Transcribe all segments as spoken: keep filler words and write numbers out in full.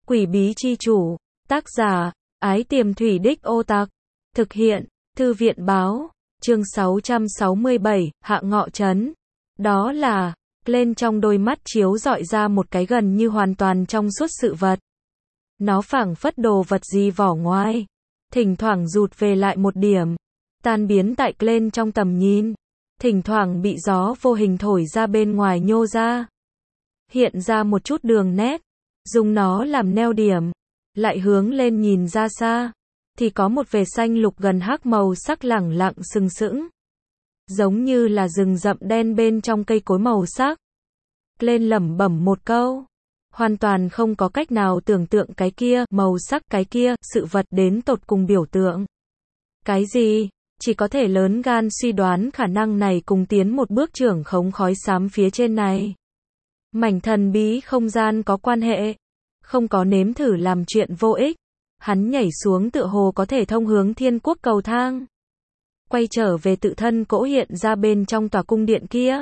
Quỷ bí chi chủ, tác giả, Ái Tiềm Thủy Đích Ô Tặc, thực hiện, Thư viện báo, chương sáu trăm sáu mươi bảy, Hạ Ngọ Trấn. Đó là, lên trong đôi mắt chiếu rọi ra một cái gần như hoàn toàn trong suốt sự vật. Nó phảng phất đồ vật gì vỏ ngoài, thỉnh thoảng rụt về lại một điểm, tan biến tại lên trong tầm nhìn, thỉnh thoảng bị gió vô hình thổi ra bên ngoài nhô ra, hiện ra một chút đường nét, dùng nó làm neo điểm, lại hướng lên nhìn ra xa, thì có một vệt xanh lục gần hắc màu sắc lẳng lặng sừng sững, giống như là rừng rậm đen bên trong cây cối màu sắc. Lên lẩm bẩm một câu, hoàn toàn không có cách nào tưởng tượng cái kia, màu sắc cái kia, sự vật đến tột cùng biểu tượng. Cái gì? Chỉ có thể lớn gan suy đoán khả năng này cùng tiến một bước trưởng khống khói xám phía trên này. Mảnh thần bí không gian có quan hệ, không có nếm thử làm chuyện vô ích. Hắn nhảy xuống tựa hồ có thể thông hướng thiên quốc cầu thang. Quay trở về tự thân cỗ hiện ra bên trong tòa cung điện kia.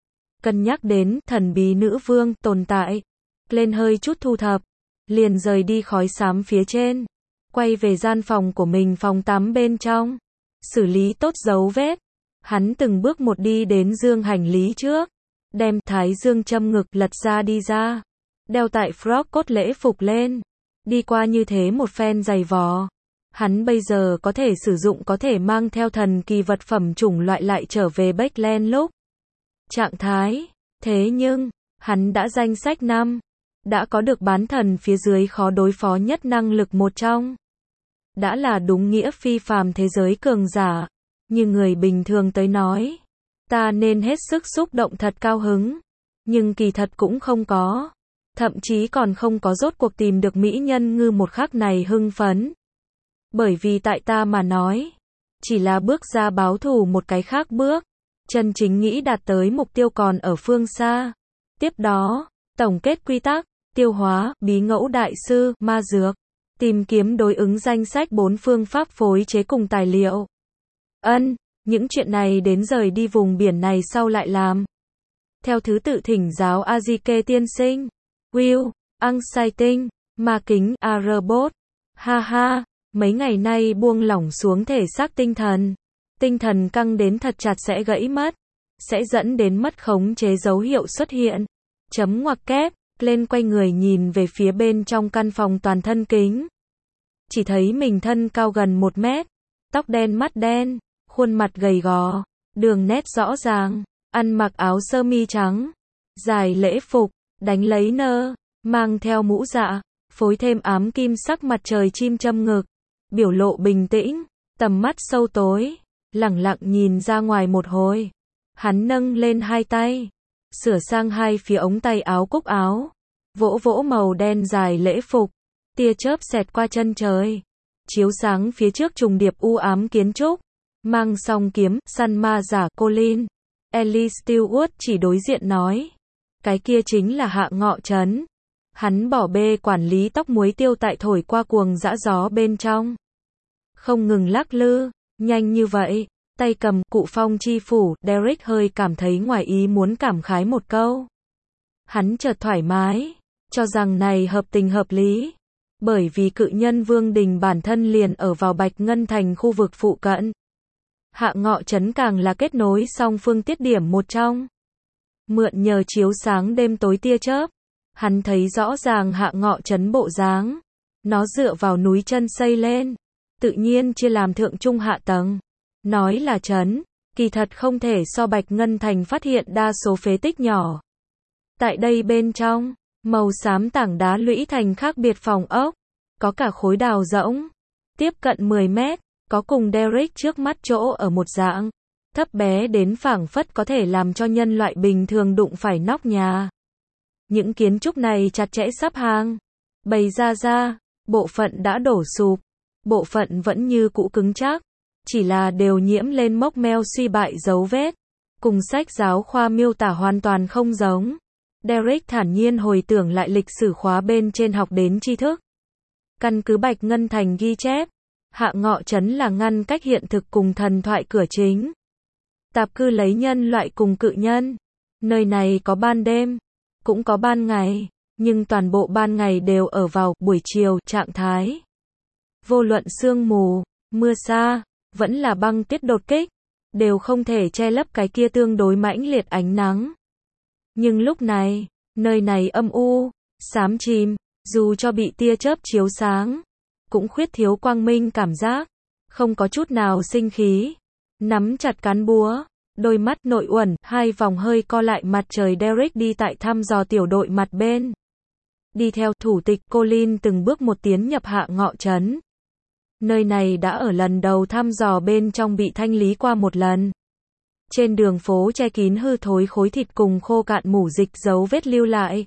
Cân nhắc đến thần bí nữ vương tồn tại. Lên hơi chút thu thập, liền rời đi khói xám phía trên. Quay về gian phòng của mình phòng tắm bên trong. Xử lý tốt dấu vết. Hắn từng bước một đi đến dương hành lý trước. Đem thái dương châm ngực lật ra đi ra. Đeo tại frock cốt lễ phục lên. Đi qua như thế một phen giày vò. Hắn bây giờ có thể sử dụng có thể mang theo thần kỳ vật phẩm chủng loại lại trở về Backland lúc. Trạng thái. Thế nhưng, hắn đã danh sách năm. Đã có được bán thần phía dưới khó đối phó nhất năng lực một trong. Đã là đúng nghĩa phi phàm thế giới cường giả. Như người bình thường tới nói. Ta nên hết sức xúc động thật cao hứng. Nhưng kỳ thật cũng không có. Thậm chí còn không có rốt cuộc tìm được mỹ nhân ngư một khắc này hưng phấn. Bởi vì tại ta mà nói. Chỉ là bước ra báo thù một cái khác bước. Chân chính nghĩ đạt tới mục tiêu còn ở phương xa. Tiếp đó, tổng kết quy tắc, tiêu hóa, bí ngẫu đại sư, ma dược. Tìm kiếm đối ứng danh sách bốn phương pháp phối chế cùng tài liệu. Ân, những chuyện này đến rời đi vùng biển này sau lại làm. Theo thứ tự thỉnh giáo Azike tiên sinh. Will, Exciting, ma kính, Arbot. Ha ha, mấy ngày nay buông lỏng xuống thể xác tinh thần. Tinh thần căng đến thật chặt sẽ gãy mất. Sẽ dẫn đến mất khống chế dấu hiệu xuất hiện. Chấm ngoặc kép, lên quay người nhìn về phía bên trong căn phòng toàn thân kính. Chỉ thấy mình thân cao gần một mét. Tóc đen mắt đen, khuôn mặt gầy gò, đường nét rõ ràng, ăn mặc áo sơ mi trắng. Dài lễ phục. Đánh lấy nơ, mang theo mũ dạ, phối thêm ám kim sắc mặt trời chim châm ngực, biểu lộ bình tĩnh, tầm mắt sâu tối, lẳng lặng nhìn ra ngoài một hồi. Hắn nâng lên hai tay, sửa sang hai phía ống tay áo cúc áo, vỗ vỗ màu đen dài lễ phục, tia chớp xẹt qua chân trời, chiếu sáng phía trước trùng điệp u ám kiến trúc, mang song kiếm, săn ma giả Colin. Ellie Stewart chỉ đối diện nói. Cái kia chính là Hạ Ngọ Trấn. Hắn bỏ bê quản lý tóc muối tiêu tại thổi qua cuồng dã gió bên trong. Không ngừng lắc lư, nhanh như vậy, tay cầm cụ phong chi phủ, Derek hơi cảm thấy ngoài ý muốn cảm khái một câu. Hắn chợt thoải mái, cho rằng này hợp tình hợp lý. Bởi vì cự nhân Vương Đình bản thân liền ở vào Bạch Ngân Thành khu vực phụ cận. Hạ Ngọ Trấn càng là kết nối song phương tiết điểm một trong. Mượn nhờ chiếu sáng đêm tối tia chớp, hắn thấy rõ ràng Hạ Ngọ Trấn bộ dáng. Nó dựa vào núi chân xây lên, tự nhiên chia làm thượng trung hạ tầng. Nói là trấn, kỳ thật không thể so Bạch Ngân Thành phát hiện đa số phế tích nhỏ. Tại đây bên trong, màu xám tảng đá lũy thành khác biệt phòng ốc, có cả khối đào rỗng, tiếp cận mười mét, có cùng Derek trước mắt chỗ ở một dạng. Thấp bé đến phảng phất có thể làm cho nhân loại bình thường đụng phải nóc nhà. Những kiến trúc này chặt chẽ sắp hàng, bày ra ra, bộ phận đã đổ sụp, bộ phận vẫn như cũ cứng chắc, chỉ là đều nhiễm lên mốc meo suy bại dấu vết, cùng sách giáo khoa miêu tả hoàn toàn không giống. Derek thản nhiên hồi tưởng lại lịch sử khóa bên trên học đến tri thức. Căn cứ Bạch Ngân Thành ghi chép, Hạ Ngọ Trấn là ngăn cách hiện thực cùng thần thoại cửa chính. Tạp cư lấy nhân loại cùng cự nhân. Nơi này có ban đêm, cũng có ban ngày, nhưng toàn bộ ban ngày đều ở vào buổi chiều trạng thái. Vô luận sương mù, mưa sa, vẫn là băng tuyết đột kích, đều không thể che lấp cái kia tương đối mãnh liệt ánh nắng. Nhưng lúc này, nơi này âm u, xám chìm, dù cho bị tia chớp chiếu sáng, cũng khuyết thiếu quang minh cảm giác, không có chút nào sinh khí. Nắm chặt cán búa, đôi mắt nội uẩn, hai vòng hơi co lại mặt trời Derek đi tại thăm dò tiểu đội mặt bên. Đi theo thủ tịch Colin từng bước một tiến nhập Hạ Ngọ Trấn. Nơi này đã ở lần đầu thăm dò bên trong bị thanh lý qua một lần. Trên đường phố che kín hư thối khối thịt cùng khô cạn mủ dịch dấu vết lưu lại.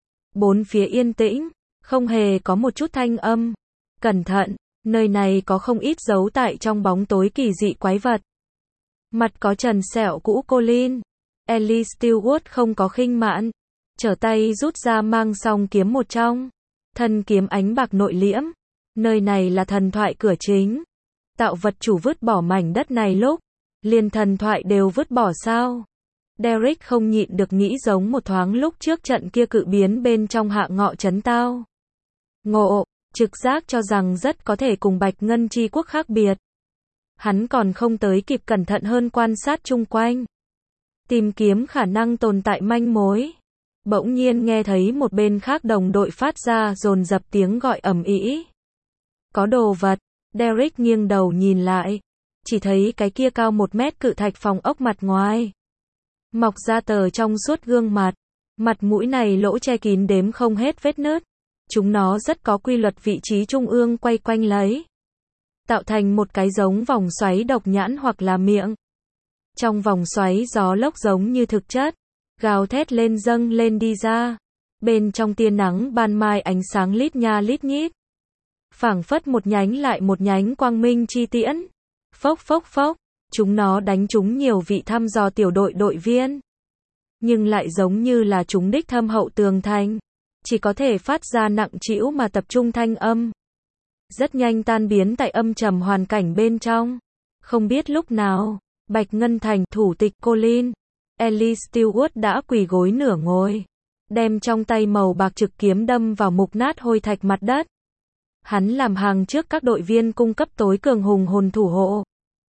Bốn phía yên tĩnh, không hề có một chút thanh âm. Cẩn thận, nơi này có không ít dấu tại trong bóng tối kỳ dị quái vật. Mặt có trần sẹo cũ Colin. Ellie Stewart không có khinh mạn. Trở tay rút ra mang song kiếm một trong. Thân kiếm ánh bạc nội liễm. Nơi này là thần thoại cửa chính. Tạo vật chủ vứt bỏ mảnh đất này lúc. Liền thần thoại đều vứt bỏ sao? Derek không nhịn được nghĩ giống một thoáng lúc trước trận kia cự biến bên trong Hạ Ngọ Trấn tao. Ngộ, trực giác cho rằng rất có thể cùng Bạch Ngân Chi Quốc khác biệt. Hắn còn không tới kịp cẩn thận hơn quan sát chung quanh. Tìm kiếm khả năng tồn tại manh mối. Bỗng nhiên nghe thấy một bên khác đồng đội phát ra dồn dập tiếng gọi ầm ĩ. Có đồ vật. Derek nghiêng đầu nhìn lại. Chỉ thấy cái kia cao một mét cự thạch phòng ốc mặt ngoài. Mọc ra tờ trong suốt gương mặt. Mặt mũi này lỗ che kín đếm không hết vết nứt. Chúng nó rất có quy luật vị trí trung ương quay quanh lấy. Tạo thành một cái giống vòng xoáy độc nhãn hoặc là miệng. Trong vòng xoáy gió lốc giống như thực chất. Gào thét lên dâng lên đi ra. Bên trong tia nắng ban mai ánh sáng lít nha lít nhít. Phảng phất một nhánh lại một nhánh quang minh chi tiễn. Phốc phốc phốc, chúng nó đánh trúng nhiều vị thăm dò tiểu đội đội viên. Nhưng lại giống như là chúng đích thâm hậu tường thành. Chỉ có thể phát ra nặng trĩu mà tập trung thanh âm. Rất nhanh tan biến tại âm trầm hoàn cảnh bên trong. Không biết lúc nào, Bạch Ngân Thành, thủ tịch Colin, Ellie Stewart đã quỳ gối nửa ngồi. Đem trong tay màu bạc trực kiếm đâm vào mục nát hôi thạch mặt đất. Hắn làm hàng trước các đội viên cung cấp tối cường hùng hồn thủ hộ.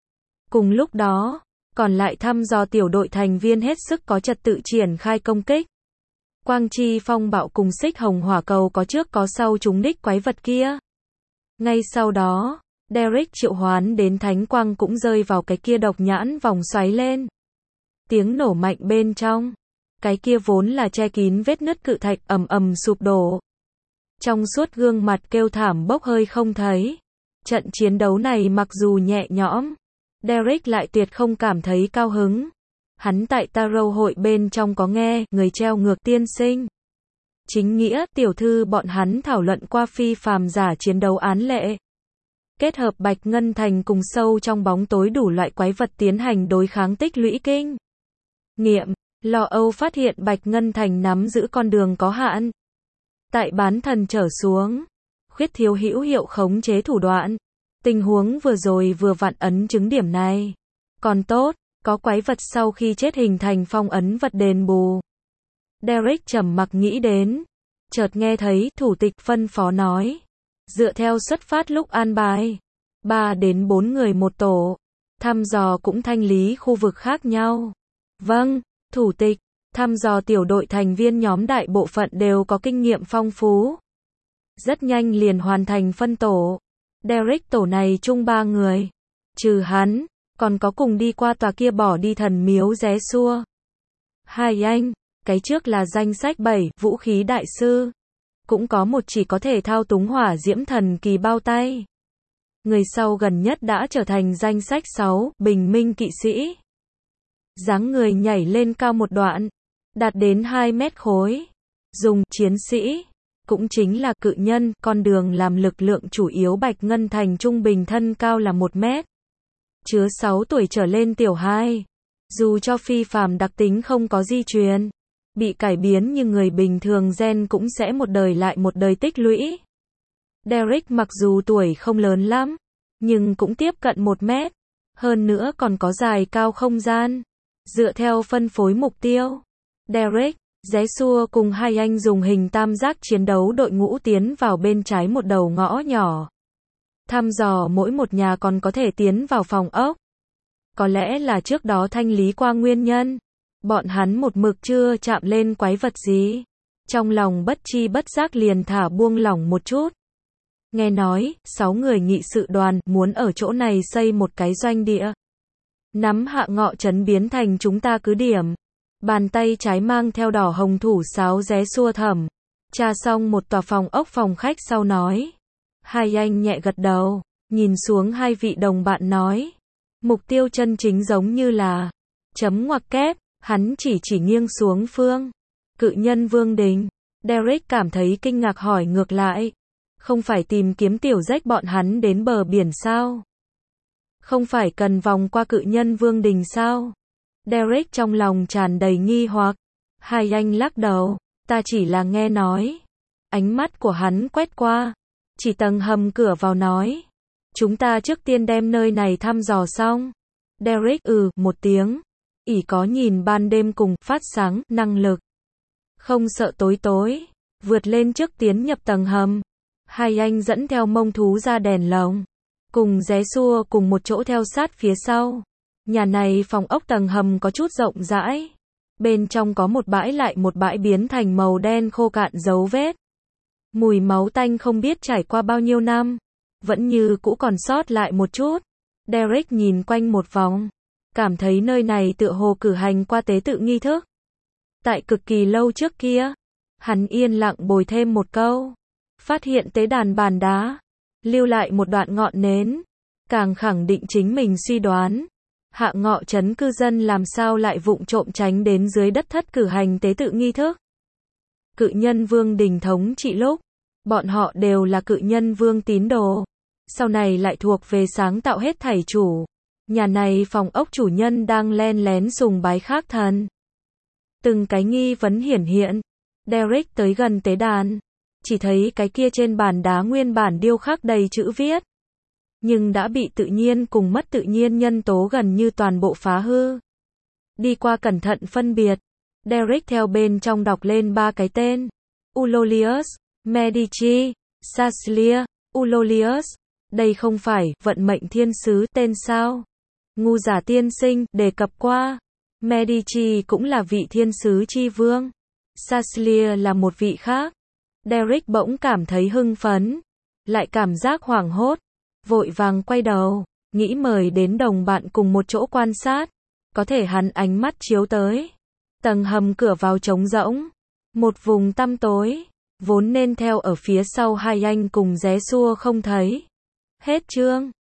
Cùng lúc đó, còn lại thăm dò tiểu đội thành viên hết sức có trật tự triển khai công kích. Quang chi phong bạo cùng xích hồng hỏa cầu có trước có sau trúng đích quái vật kia. Ngay sau đó, Derek triệu hoán đến thánh quang cũng rơi vào cái kia độc nhãn vòng xoáy lên. Tiếng nổ mạnh bên trong. Cái kia vốn là che kín vết nứt cự thạch ầm ầm sụp đổ. Trong suốt gương mặt kêu thảm bốc hơi không thấy. Trận chiến đấu này mặc dù nhẹ nhõm, Derek lại tuyệt không cảm thấy cao hứng. Hắn tại Tarot hội bên trong có nghe người treo ngược tiên sinh. Chính nghĩa tiểu thư bọn hắn thảo luận qua phi phàm giả chiến đấu án lệ. Kết hợp Bạch Ngân Thành cùng sâu trong bóng tối đủ loại quái vật tiến hành đối kháng tích lũy kinh nghiệm. Lo âu phát hiện Bạch Ngân Thành nắm giữ con đường có hạn. Tại bán thần trở xuống, khuyết thiếu hữu hiệu khống chế thủ đoạn. Tình huống vừa rồi vừa vặn ấn chứng điểm này. Còn tốt, có quái vật sau khi chết hình thành phong ấn vật đền bù. Derek trầm mặc nghĩ đến. Chợt nghe thấy thủ tịch phân phó nói. Dựa theo xuất phát lúc an bài. Ba đến bốn người một tổ. Thăm dò cũng thanh lý khu vực khác nhau. Vâng, thủ tịch. Thăm dò tiểu đội thành viên nhóm đại bộ phận đều có kinh nghiệm phong phú. Rất nhanh liền hoàn thành phân tổ. Derek tổ này chung ba người. Trừ hắn, còn có cùng đi qua tòa kia bỏ đi thần miếu ré xua. Hai anh, cái trước là danh sách bảy, vũ khí đại sư. Cũng có một chỉ có thể thao túng hỏa diễm thần kỳ bao tay. Người sau gần nhất đã trở thành danh sách sáu, bình minh kỵ sĩ. Dáng người nhảy lên cao một đoạn. Đạt đến hai mét khối. Dùng chiến sĩ. Cũng chính là cự nhân, con đường làm lực lượng chủ yếu Bạch Ngân Thành trung bình thân cao là một mét. Chứa sáu tuổi trở lên tiểu hai. Dù cho phi phàm đặc tính không có di truyền, bị cải biến nhưng người bình thường gen cũng sẽ một đời lại một đời tích lũy. Derek mặc dù tuổi không lớn lắm, nhưng cũng tiếp cận một mét. Hơn nữa còn có dài cao không gian. Dựa theo phân phối mục tiêu, Derek, Ré xua cùng hai anh dùng hình tam giác chiến đấu đội ngũ tiến vào bên trái một đầu ngõ nhỏ. Thăm dò mỗi một nhà còn có thể tiến vào phòng ốc. Có lẽ là trước đó thanh lý qua nguyên nhân. Bọn hắn một mực chưa chạm lên quái vật gì. Trong lòng bất chi bất giác liền thả buông lỏng một chút. Nghe nói, sáu người nghị sự đoàn muốn ở chỗ này xây một cái doanh địa. Nắm Hạ Ngọ Trấn biến thành chúng ta cứ điểm. Bàn tay trái mang theo đỏ hồng thủ sáo ré xua thầm. Tra xong một tòa phòng ốc phòng khách sau nói. Hai anh nhẹ gật đầu, nhìn xuống hai vị đồng bạn nói. Mục tiêu chân chính giống như là chấm ngoặc kép, hắn chỉ chỉ nghiêng xuống phương. Cự nhân Vương Đình. Derek cảm thấy kinh ngạc hỏi ngược lại. Không phải tìm kiếm tiểu rách bọn hắn đến bờ biển sao? Không phải cần vòng qua cự nhân Vương Đình sao? Derek trong lòng tràn đầy nghi hoặc. Hai anh lắc đầu. Ta chỉ là nghe nói. Ánh mắt của hắn quét qua. Chỉ tầng hầm cửa vào nói. Chúng ta trước tiên đem nơi này thăm dò xong. Derek ừ một tiếng. Ỷ có nhìn ban đêm cùng phát sáng năng lực. Không sợ tối tối. Vượt lên trước tiến nhập tầng hầm. Hai anh dẫn theo mông thú ra đèn lồng. Cùng ré xua cùng một chỗ theo sát phía sau. Nhà này phòng ốc tầng hầm có chút rộng rãi. Bên trong có một bãi lại một bãi biến thành màu đen khô cạn dấu vết. Mùi máu tanh không biết trải qua bao nhiêu năm. Vẫn như cũ còn sót lại một chút. Derek nhìn quanh một vòng. Cảm thấy nơi này tựa hồ cử hành qua tế tự nghi thức. Tại cực kỳ lâu trước kia. Hắn yên lặng bồi thêm một câu. Phát hiện tế đàn bàn đá. Lưu lại một đoạn ngọn nến. Càng khẳng định chính mình suy đoán. Hạ Ngọ Trấn cư dân làm sao lại vụng trộm tránh đến dưới đất thất cử hành tế tự nghi thức. Cự nhân Vương Đình thống trị lúc. Bọn họ đều là cự nhân Vương tín đồ. Sau này lại thuộc về sáng tạo hết thảy chủ. Nhà này phòng ốc chủ nhân đang len lén sùng bái khác thần. Từng cái nghi vấn hiển hiện. Derek tới gần tế đàn. Chỉ thấy cái kia trên bàn đá nguyên bản điêu khắc đầy chữ viết. Nhưng đã bị tự nhiên cùng mất tự nhiên nhân tố gần như toàn bộ phá hư. Đi qua cẩn thận phân biệt. Derek theo bên trong đọc lên ba cái tên. Ulolius, Medici, Saslia, Ulolius. Đây không phải vận mệnh thiên sứ tên sao? Ngu giả tiên sinh đề cập qua. Medici cũng là vị thiên sứ chi vương. Saslia là một vị khác. Derek bỗng cảm thấy hưng phấn. Lại cảm giác hoảng hốt. Vội vàng quay đầu. Nghĩ mời đến đồng bạn cùng một chỗ quan sát. Có thể hắn ánh mắt chiếu tới. Tầng hầm cửa vào trống rỗng. Một vùng tăm tối. Vốn nên theo ở phía sau hai anh cùng ré xua không thấy. Hết chương.